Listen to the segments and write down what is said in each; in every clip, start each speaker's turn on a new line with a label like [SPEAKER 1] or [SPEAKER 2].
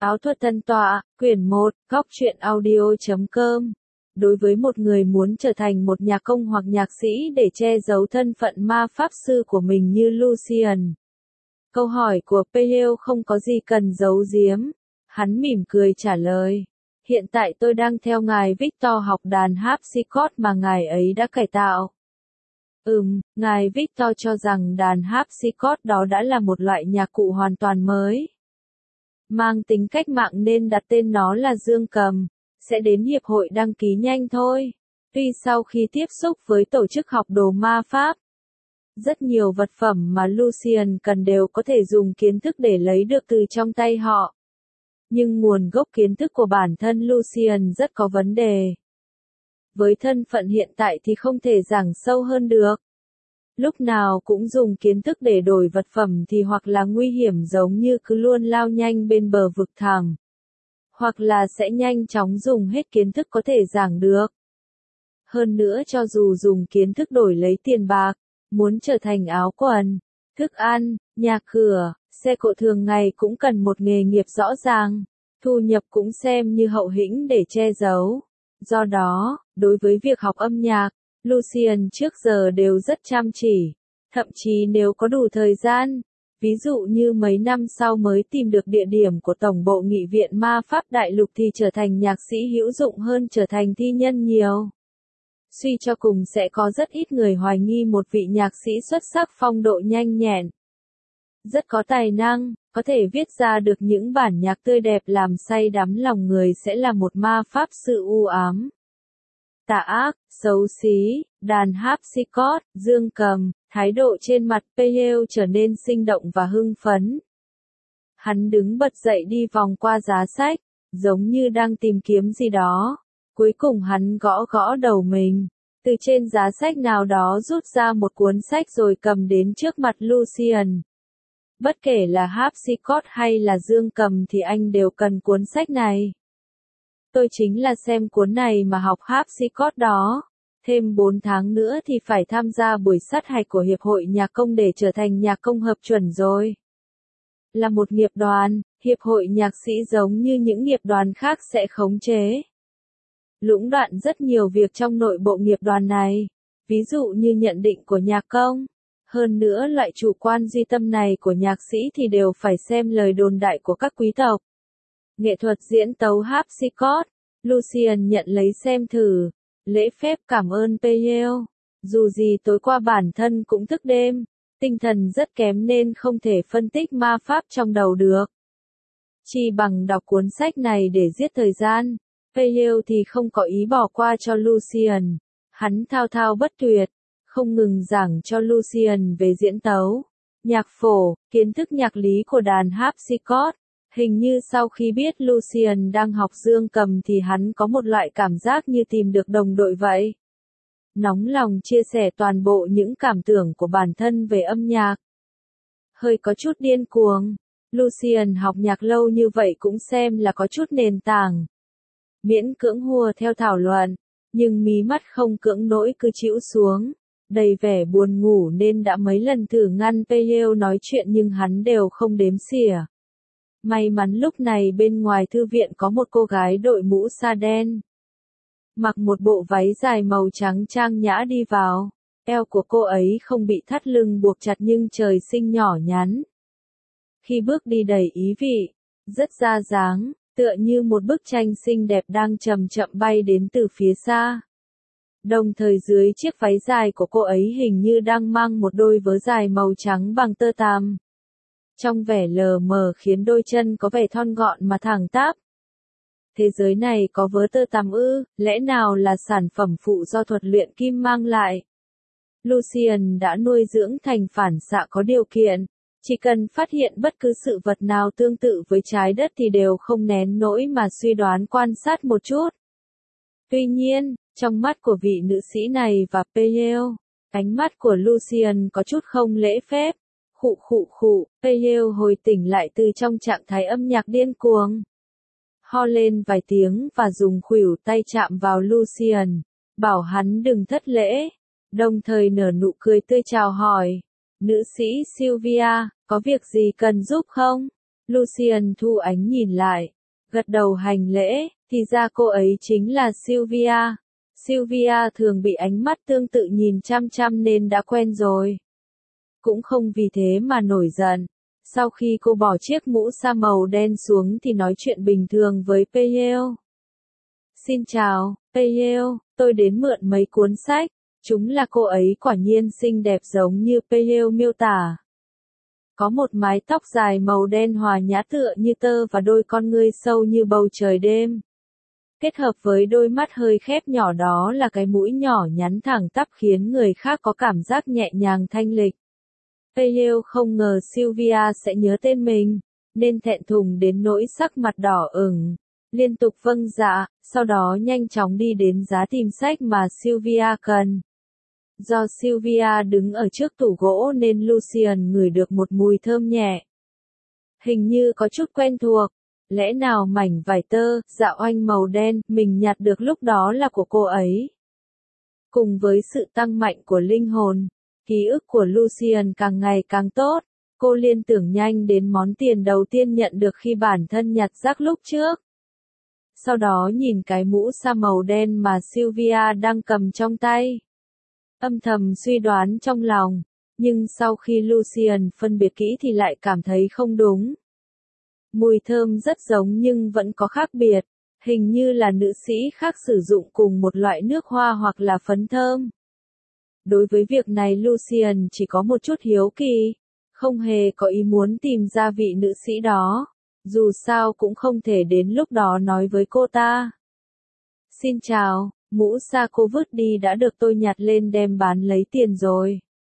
[SPEAKER 1] Áo thuật tân tọa, quyển 1, góc truyện audio.com. Đối với một người muốn trở thành một nhạc công hoặc nhạc sĩ để che giấu thân phận ma pháp sư của mình như Lucian, câu hỏi của Peleu không có gì cần giấu giếm. Hắn mỉm cười trả lời. Hiện tại tôi đang theo ngài Victor học đàn harpsichord mà ngài ấy đã cải tạo. Ngài Victor cho rằng đàn harpsichord đó đã là một loại nhạc cụ hoàn toàn mới, mang tính cách mạng nên đặt tên nó là dương cầm, sẽ đến hiệp hội đăng ký nhanh thôi. Tuy sau khi tiếp xúc với tổ chức học đồ ma pháp, rất nhiều vật phẩm mà Lucian cần đều có thể dùng kiến thức để lấy được từ trong tay họ. Nhưng nguồn gốc kiến thức của bản thân Lucian rất có vấn đề. Với thân phận hiện tại thì không thể giảng sâu hơn được. Lúc nào cũng dùng kiến thức để đổi vật phẩm thì hoặc là nguy hiểm giống như cứ luôn lao nhanh bên bờ vực thẳm, hoặc là sẽ nhanh chóng dùng hết kiến thức có thể giảng được. Hơn nữa cho dù dùng kiến thức đổi lấy tiền bạc, muốn trở thành áo quần, thức ăn, nhà cửa, xe cộ thường ngày cũng cần một nghề nghiệp rõ ràng, thu nhập cũng xem như hậu hĩnh để che giấu. Do đó, đối với việc học âm nhạc, Lucian trước giờ đều rất chăm chỉ, thậm chí nếu có đủ thời gian, ví dụ như mấy năm sau mới tìm được địa điểm của Tổng bộ Nghị viện Ma Pháp Đại Lục thì trở thành nhạc sĩ hữu dụng hơn trở thành thi nhân nhiều. Suy cho cùng sẽ có rất ít người hoài nghi một vị nhạc sĩ xuất sắc phong độ nhanh nhẹn, rất có tài năng, có thể viết ra được những bản nhạc tươi đẹp làm say đắm lòng người sẽ là một ma pháp sư u ám, tà ác, xấu xí. Đàn harpsichord, dương cầm, thái độ trên mặt Peleu trở nên sinh động và hưng phấn. Hắn đứng bật dậy đi vòng qua giá sách, giống như đang tìm kiếm gì đó. Cuối cùng hắn gõ gõ đầu mình, từ trên giá sách nào đó rút ra một cuốn sách rồi cầm đến trước mặt Lucian. Bất kể là harpsichord hay là dương cầm thì anh đều cần cuốn sách này. Tôi chính là xem cuốn này mà học harpsichord đó. Thêm 4 tháng nữa thì phải tham gia buổi sát hạch của Hiệp hội Nhạc công để trở thành nhạc công hợp chuẩn rồi. Là một nghiệp đoàn, Hiệp hội nhạc sĩ giống như những nghiệp đoàn khác sẽ khống chế, lũng đoạn rất nhiều việc trong nội bộ nghiệp đoàn này, ví dụ như nhận định của nhạc công. Hơn nữa loại chủ quan duy tâm này của nhạc sĩ thì đều phải xem lời đồn đại của các quý tộc. Nghệ thuật diễn tấu harpsichord, Lucian nhận lấy xem thử, lễ phép cảm ơn Peleu. Dù gì tối qua bản thân cũng thức đêm, tinh thần rất kém nên không thể phân tích ma pháp trong đầu được. Chỉ bằng đọc cuốn sách này để giết thời gian. Peleu thì không có ý bỏ qua cho Lucian. Hắn thao thao bất tuyệt, không ngừng giảng cho Lucian về diễn tấu, nhạc phổ, kiến thức nhạc lý của đàn harpsichord. Hình như sau khi biết Lucian đang học dương cầm thì hắn có một loại cảm giác như tìm được đồng đội vậy. Nóng lòng chia sẻ toàn bộ những cảm tưởng của bản thân về âm nhạc. Hơi có chút điên cuồng, Lucian học nhạc lâu như vậy cũng xem là có chút nền tảng. Miễn cưỡng hùa theo thảo luận, nhưng mí mắt không cưỡng nỗi cứ chĩu xuống, đầy vẻ buồn ngủ nên đã mấy lần thử ngăn Peleu nói chuyện nhưng hắn đều không đếm xỉa. May mắn lúc này bên ngoài thư viện có một cô gái đội mũ sa đen, mặc một bộ váy dài màu trắng trang nhã đi vào. Eo của cô ấy không bị thắt lưng buộc chặt nhưng trời sinh nhỏ nhắn. Khi bước đi đầy ý vị, rất ra dáng, tựa như một bức tranh xinh đẹp đang chậm chậm bay đến từ phía xa. Đồng thời dưới chiếc váy dài của cô ấy hình như đang mang một đôi vớ dài màu trắng bằng tơ tằm. Trong vẻ lờ mờ khiến đôi chân có vẻ thon gọn mà thẳng tắp. Thế giới này có vớ tơ tằm ư, lẽ nào là sản phẩm phụ do thuật luyện kim mang lại? Lucian đã nuôi dưỡng thành phản xạ có điều kiện, chỉ cần phát hiện bất cứ sự vật nào tương tự với trái đất thì đều không nén nỗi mà suy đoán quan sát một chút. Tuy nhiên, trong mắt của vị nữ sĩ này và Peleu, ánh mắt của Lucian có chút không lễ phép. Khụ, Peleu hồi tỉnh lại từ trong trạng thái âm nhạc điên cuồng. Ho lên vài tiếng và dùng khuỷu tay chạm vào Lucian, bảo hắn đừng thất lễ, đồng thời nở nụ cười tươi chào hỏi. Nữ sĩ Sylvia, có việc gì cần giúp không? Lucian thu ánh nhìn lại, gật đầu hành lễ, thì ra cô ấy chính là Sylvia. Sylvia thường bị ánh mắt tương tự nhìn chăm chăm nên đã quen rồi. Cũng không vì thế mà nổi giận. Sau khi cô bỏ chiếc mũ sa màu đen xuống thì nói chuyện bình thường với Payel. Xin chào, Payel, tôi đến mượn mấy cuốn sách. Chúng là cô ấy quả nhiên xinh đẹp giống như Payel miêu tả. Có một mái tóc dài màu đen hòa nhã tựa như tơ và đôi con ngươi sâu như bầu trời đêm. Kết hợp với đôi mắt hơi khép nhỏ đó là cái mũi nhỏ nhắn thẳng tắp khiến người khác có cảm giác nhẹ nhàng thanh lịch. Payel không ngờ Sylvia sẽ nhớ tên mình, nên thẹn thùng đến nỗi sắc mặt đỏ ửng. Liên tục vâng dạ, sau đó nhanh chóng đi đến giá tìm sách mà Sylvia cần. Do Sylvia đứng ở trước tủ gỗ nên Lucian ngửi được một mùi thơm nhẹ. Hình như có chút quen thuộc. Lẽ nào mảnh vải tơ, dạ oanh màu đen, mình nhặt được lúc đó là của cô ấy? Cùng với sự tăng mạnh của linh hồn, ký ức của Lucian càng ngày càng tốt. Cô liên tưởng nhanh đến món tiền đầu tiên nhận được khi bản thân nhặt rác lúc trước. Sau đó nhìn cái mũ sa màu đen mà Sylvia đang cầm trong tay. Âm thầm suy đoán trong lòng, nhưng sau khi Lucian phân biệt kỹ thì lại cảm thấy không đúng. Mùi thơm rất giống nhưng vẫn có khác biệt, hình như là nữ sĩ khác sử dụng cùng một loại nước hoa hoặc là phấn thơm. Đối với việc này Lucian chỉ có một chút hiếu kỳ, không hề có ý muốn tìm ra vị nữ sĩ đó, dù sao cũng không thể đến lúc đó nói với cô ta. Xin chào, mũ sa cô vứt đi đã được tôi nhặt lên đem bán lấy tiền rồi.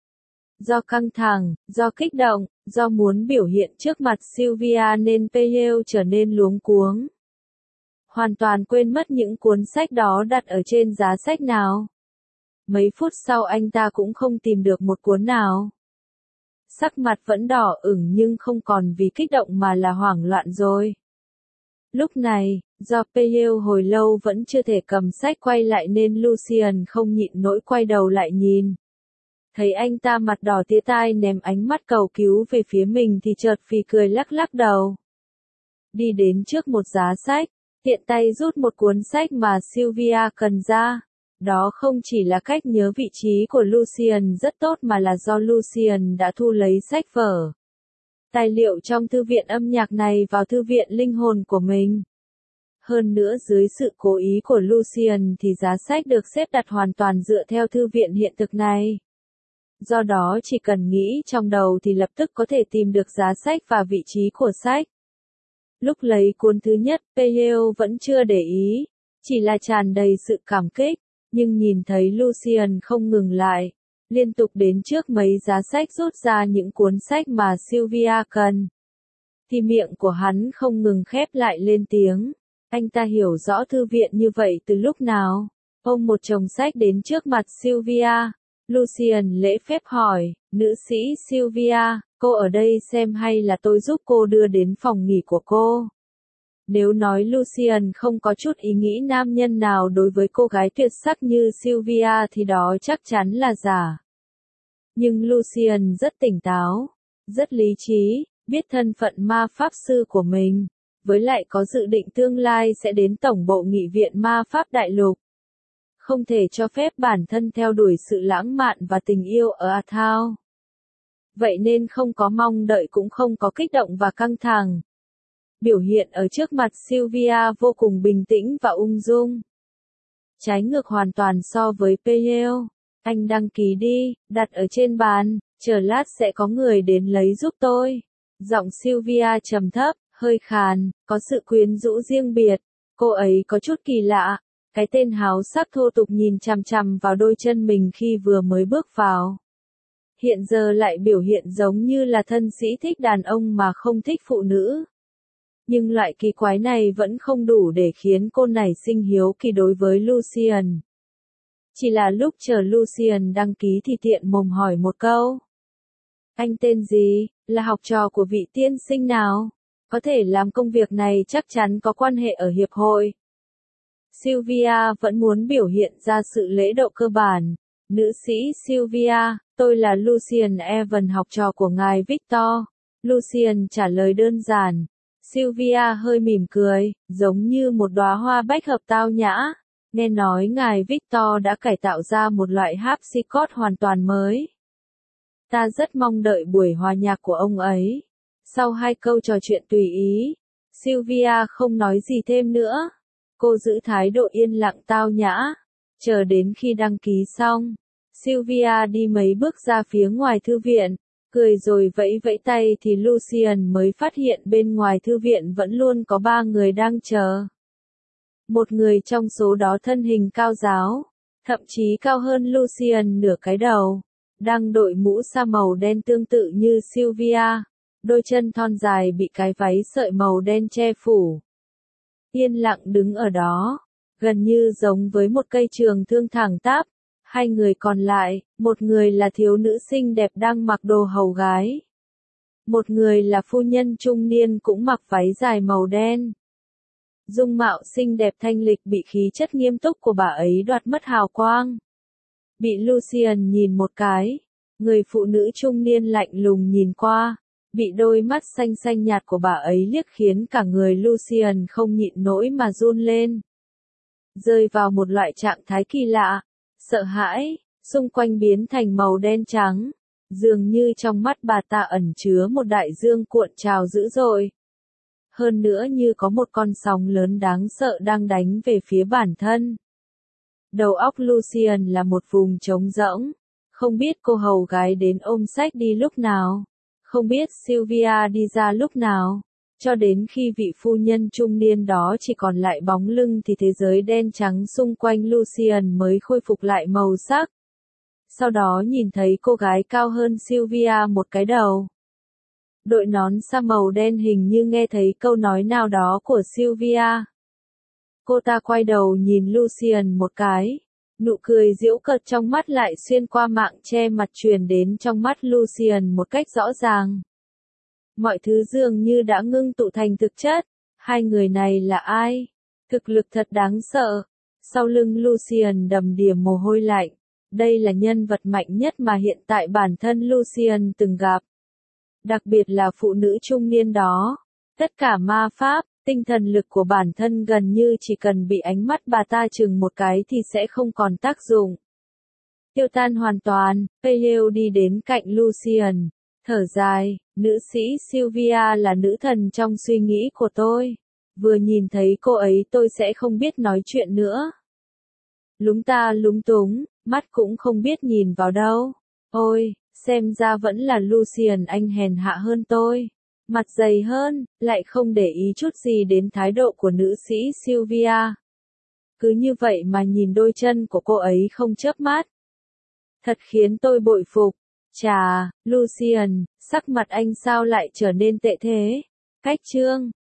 [SPEAKER 1] Do căng thẳng, do kích động, do muốn biểu hiện trước mặt Sylvia nên Payel trở nên luống cuống. Hoàn toàn quên mất những cuốn sách đó đặt ở trên giá sách nào. Mấy phút sau anh ta cũng không tìm được một cuốn nào. Sắc mặt vẫn đỏ ửng nhưng không còn vì kích động mà là hoảng loạn rồi. Lúc này, do Payel hồi lâu vẫn chưa thể cầm sách quay lại nên Lucian không nhịn nổi quay đầu lại nhìn. Thấy anh ta mặt đỏ tía tai ném ánh mắt cầu cứu về phía mình thì chợt phì cười lắc lắc đầu. Đi đến trước một giá sách, tiện tay rút một cuốn sách mà Sylvia cần ra. Đó không chỉ là cách nhớ vị trí của Lucian rất tốt mà là do Lucian đã thu lấy sách vở. Tài liệu trong thư viện âm nhạc này vào thư viện linh hồn của mình. Hơn nữa dưới sự cố ý của Lucian thì giá sách được xếp đặt hoàn toàn dựa theo thư viện hiện thực này. Do đó chỉ cần nghĩ trong đầu thì lập tức có thể tìm được giá sách và vị trí của sách. Lúc lấy cuốn thứ nhất, Payel vẫn chưa để ý, chỉ là tràn đầy sự cảm kích, nhưng nhìn thấy Lucian không ngừng lại, liên tục đến trước mấy giá sách rút ra những cuốn sách mà Sylvia cần. Thì miệng của hắn không ngừng khép lại lên tiếng. Anh ta hiểu rõ thư viện như vậy từ lúc nào. Ôm một chồng sách đến trước mặt Sylvia. Lucian lễ phép hỏi, nữ sĩ Sylvia, cô ở đây xem hay là tôi giúp cô đưa đến phòng nghỉ của cô? Nếu nói Lucian không có chút ý nghĩ nam nhân nào đối với cô gái tuyệt sắc như Sylvia thì đó chắc chắn là giả. Nhưng Lucian rất tỉnh táo, rất lý trí, biết thân phận ma pháp sư của mình, với lại có dự định tương lai sẽ đến tổng bộ nghị viện ma pháp đại lục. Không thể cho phép bản thân theo đuổi sự lãng mạn và tình yêu ở Athao. Vậy nên không có mong đợi cũng không có kích động và căng thẳng. Biểu hiện ở trước mặt Sylvia vô cùng bình tĩnh và ung dung. Trái ngược hoàn toàn so với Payel. Anh đăng ký đi, đặt ở trên bàn, chờ lát sẽ có người đến lấy giúp tôi. Giọng Sylvia trầm thấp, hơi khàn, có sự quyến rũ riêng biệt. Cô ấy có chút kỳ lạ. Cái tên háo sắc thô tục nhìn chằm chằm vào đôi chân mình khi vừa mới bước vào. Hiện giờ lại biểu hiện giống như là thân sĩ thích đàn ông mà không thích phụ nữ. Nhưng loại kỳ quái này vẫn không đủ để khiến cô nảy sinh hiếu kỳ đối với Lucian. Chỉ là lúc chờ Lucian đăng ký thì tiện mồm hỏi một câu. Anh tên gì, là học trò của vị tiên sinh nào? Có thể làm công việc này chắc chắn có quan hệ ở hiệp hội. Sylvia vẫn muốn biểu hiện ra sự lễ độ cơ bản. Nữ sĩ Sylvia, tôi là Lucian Evan học trò của ngài Victor. Lucian trả lời đơn giản. Sylvia hơi mỉm cười, giống như một đóa hoa bách hợp tao nhã. Nghe nói ngài Victor đã cải tạo ra một loại harpsichord hoàn toàn mới. Ta rất mong đợi buổi hòa nhạc của ông ấy. Sau 2 câu trò chuyện tùy ý, Sylvia không nói gì thêm nữa. Cô giữ thái độ yên lặng tao nhã. Chờ đến khi đăng ký xong, Sylvia đi mấy bước ra phía ngoài thư viện, cười rồi vẫy vẫy tay thì Lucian mới phát hiện bên ngoài thư viện vẫn luôn có 3 người đang chờ. Một người trong số đó thân hình cao ráo, thậm chí cao hơn Lucian nửa cái đầu, đang đội mũ sa màu đen tương tự như Sylvia, đôi chân thon dài bị cái váy sợi màu đen che phủ. Yên lặng đứng ở đó, gần như giống với một cây trường thương thẳng tắp. 2 người còn lại, một người là thiếu nữ xinh đẹp đang mặc đồ hầu gái. Một người là phu nhân trung niên cũng mặc váy dài màu đen. Dung mạo xinh đẹp thanh lịch bị khí chất nghiêm túc của bà ấy đoạt mất hào quang. Bị Lucian nhìn một cái, người phụ nữ trung niên lạnh lùng nhìn qua, bị đôi mắt xanh xanh nhạt của bà ấy liếc khiến cả người Lucian không nhịn nổi mà run lên. Rơi vào một loại trạng thái kỳ lạ, sợ hãi, xung quanh biến thành màu đen trắng, dường như trong mắt bà ta ẩn chứa một đại dương cuộn trào dữ dội. Hơn nữa như có một con sóng lớn đáng sợ đang đánh về phía bản thân. Đầu óc Lucian là một vùng trống rỗng, không biết cô hầu gái đến ôm sách đi lúc nào, không biết Sylvia đi ra lúc nào, cho đến khi vị phu nhân trung niên đó chỉ còn lại bóng lưng thì thế giới đen trắng xung quanh Lucian mới khôi phục lại màu sắc. Sau đó nhìn thấy cô gái cao hơn Sylvia một cái đầu. Đội nón sa màu đen hình như nghe thấy câu nói nào đó của Sylvia. Cô ta quay đầu nhìn Lucian một cái. Nụ cười giễu cợt trong mắt lại xuyên qua mạng che mặt truyền đến trong mắt Lucian một cách rõ ràng. Mọi thứ dường như đã ngưng tụ thành thực chất. 2 người này là ai? Thực lực thật đáng sợ. Sau lưng Lucian đầm đìa mồ hôi lạnh. Đây là nhân vật mạnh nhất mà hiện tại bản thân Lucian từng gặp. Đặc biệt là phụ nữ trung niên đó. Tất cả ma pháp, tinh thần lực của bản thân gần như chỉ cần bị ánh mắt bà ta chừng một cái thì sẽ không còn tác dụng. Tiêu tan hoàn toàn, Peleo đi đến cạnh Lucian, thở dài, nữ sĩ Sylvia là nữ thần trong suy nghĩ của tôi. Vừa nhìn thấy cô ấy tôi sẽ không biết nói chuyện nữa. Lúng ta lúng túng, mắt cũng không biết nhìn vào đâu. Ôi, xem ra vẫn là Lucian anh hèn hạ hơn tôi. Mặt dày hơn, lại không để ý chút gì đến thái độ của nữ sĩ Sylvia. Cứ như vậy mà nhìn đôi chân của cô ấy không chớp mắt. Thật khiến tôi bội phục. Chà, Lucian, sắc mặt anh sao lại trở nên tệ thế? Cách chương